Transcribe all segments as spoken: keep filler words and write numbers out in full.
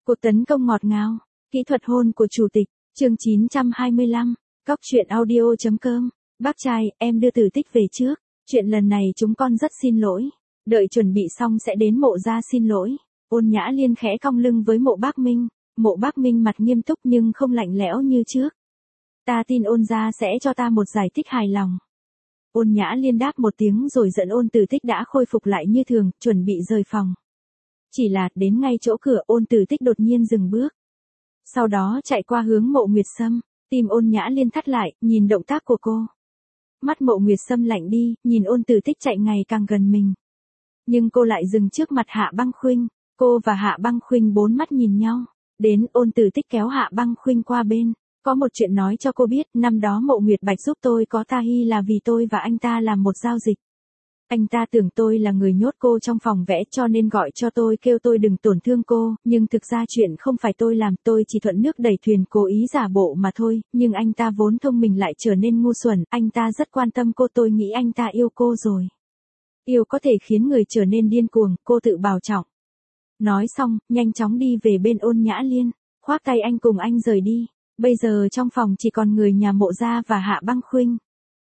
Cuộc tấn công ngọt ngào, kỹ thuật hôn của chủ tịch, chương chín trăm hai mươi lăm, Cóc truyện audio chấm com. Bác trai, em đưa Tử Tích về trước. Chuyện lần này chúng con rất xin lỗi. Đợi chuẩn bị xong sẽ đến Mộ gia xin lỗi. Ôn Nhã Liên khẽ cong lưng với Mộ Bác Minh. Mộ Bác Minh mặt nghiêm túc nhưng không lạnh lẽo như trước. Ta tin Ôn gia sẽ cho ta một giải thích hài lòng. Ôn Nhã Liên đáp một tiếng rồi dẫn Ôn Tử Tích đã khôi phục lại như thường, chuẩn bị rời phòng. Chỉ là đến ngay chỗ cửa Ôn Tử Tích đột nhiên dừng bước. Sau đó chạy qua hướng Mộ Nguyệt Sâm, tim Ôn Nhã Liên thắt lại, nhìn động tác của cô. Mắt Mộ Nguyệt Sâm lạnh đi, nhìn Ôn Tử Tích chạy ngày càng gần mình. Nhưng cô lại dừng trước mặt Hạ Băng Khuynh, cô và Hạ Băng Khuynh bốn mắt nhìn nhau. Đến Ôn Tử Tích kéo Hạ Băng Khuynh qua bên. Có một chuyện nói cho cô biết, năm đó Mộ Nguyệt Bạch giúp tôi có Ta Hy là vì tôi và anh ta làm một giao dịch. Anh ta tưởng tôi là người nhốt cô trong phòng vẽ cho nên gọi cho tôi kêu tôi đừng tổn thương cô, nhưng thực ra chuyện không phải tôi làm, tôi chỉ thuận nước đẩy thuyền cố ý giả bộ mà thôi, nhưng anh ta vốn thông minh lại trở nên ngu xuẩn, anh ta rất quan tâm cô, tôi nghĩ anh ta yêu cô rồi. Yêu có thể khiến người trở nên điên cuồng, cô tự bảo trọng. Nói xong, nhanh chóng đi về bên Ôn Nhã Liên, khoác tay anh cùng anh rời đi. Bây giờ trong phòng chỉ còn người nhà Mộ gia và Hạ Băng Khuynh.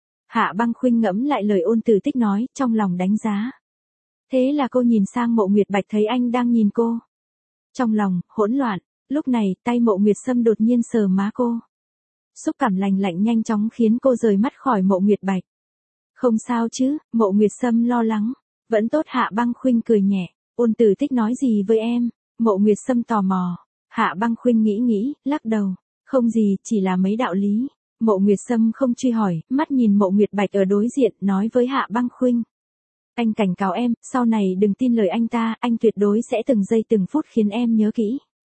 Hạ Băng Khuynh ngẫm lại lời Ôn Tử Tích nói, trong lòng đánh giá. Thế là cô nhìn sang Mộ Nguyệt Bạch thấy anh đang nhìn cô. Trong lòng, hỗn loạn, lúc này, tay Mộ Nguyệt Sâm đột nhiên sờ má cô. Xúc cảm lành lạnh nhanh chóng khiến cô rời mắt khỏi Mộ Nguyệt Bạch. Không sao chứ, Mộ Nguyệt Sâm lo lắng. Vẫn tốt. Hạ Băng Khuynh cười nhẹ. Ôn Tử Tích nói gì với em? Mộ Nguyệt Sâm tò mò. Hạ Băng Khuynh nghĩ nghĩ, lắc đầu. Không gì, chỉ là mấy đạo lý. Mộ Nguyệt Sâm không truy hỏi, mắt nhìn Mộ Nguyệt Bạch ở đối diện, nói với Hạ Băng Khuynh. Anh cảnh cáo em, sau này đừng tin lời anh ta, anh tuyệt đối sẽ từng giây từng phút khiến em nhớ kỹ.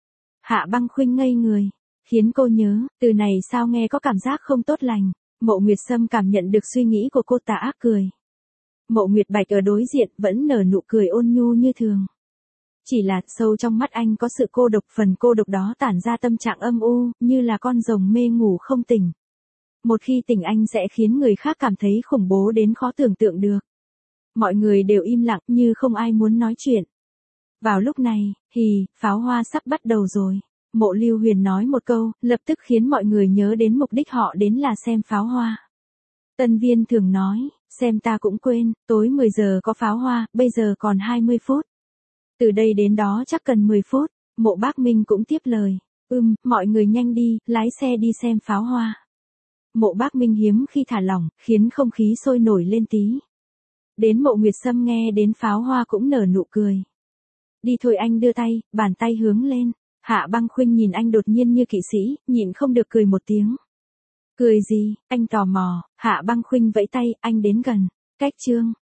Hạ Băng Khuynh ngây người, khiến cô nhớ, từ này sao nghe có cảm giác không tốt lành. Mộ Nguyệt Sâm cảm nhận được suy nghĩ của cô, tà ác cười. Mộ Nguyệt Bạch ở đối diện vẫn nở nụ cười ôn nhu như thường. Chỉ là sâu trong mắt anh có sự cô độc, phần cô độc đó tản ra tâm trạng âm u, như là con rồng mê ngủ không tỉnh. Một khi tỉnh anh sẽ khiến người khác cảm thấy khủng bố đến khó tưởng tượng được. Mọi người đều im lặng như không ai muốn nói chuyện. Vào lúc này, hì, pháo hoa sắp bắt đầu rồi. Mộ Lưu Huyền nói một câu, lập tức khiến mọi người nhớ đến mục đích họ đến là xem pháo hoa. Tân Viên thường nói, xem ta cũng quên, tối mười giờ có pháo hoa, bây giờ còn hai mươi phút. Từ đây đến đó chắc cần mười phút, Mộ Bác Minh cũng tiếp lời. Ừm, mọi người nhanh đi, lái xe đi xem pháo hoa. Mộ Bác Minh hiếm khi thả lỏng, khiến không khí sôi nổi lên tí. Đến Mộ Nguyệt Sâm nghe đến pháo hoa cũng nở nụ cười. Đi thôi, anh đưa tay, bàn tay hướng lên. Hạ Băng Khuynh nhìn anh đột nhiên như kỵ sĩ, nhịn không được cười một tiếng. Cười gì? Anh tò mò. Hạ Băng Khuynh vẫy tay, anh đến gần. Cách chương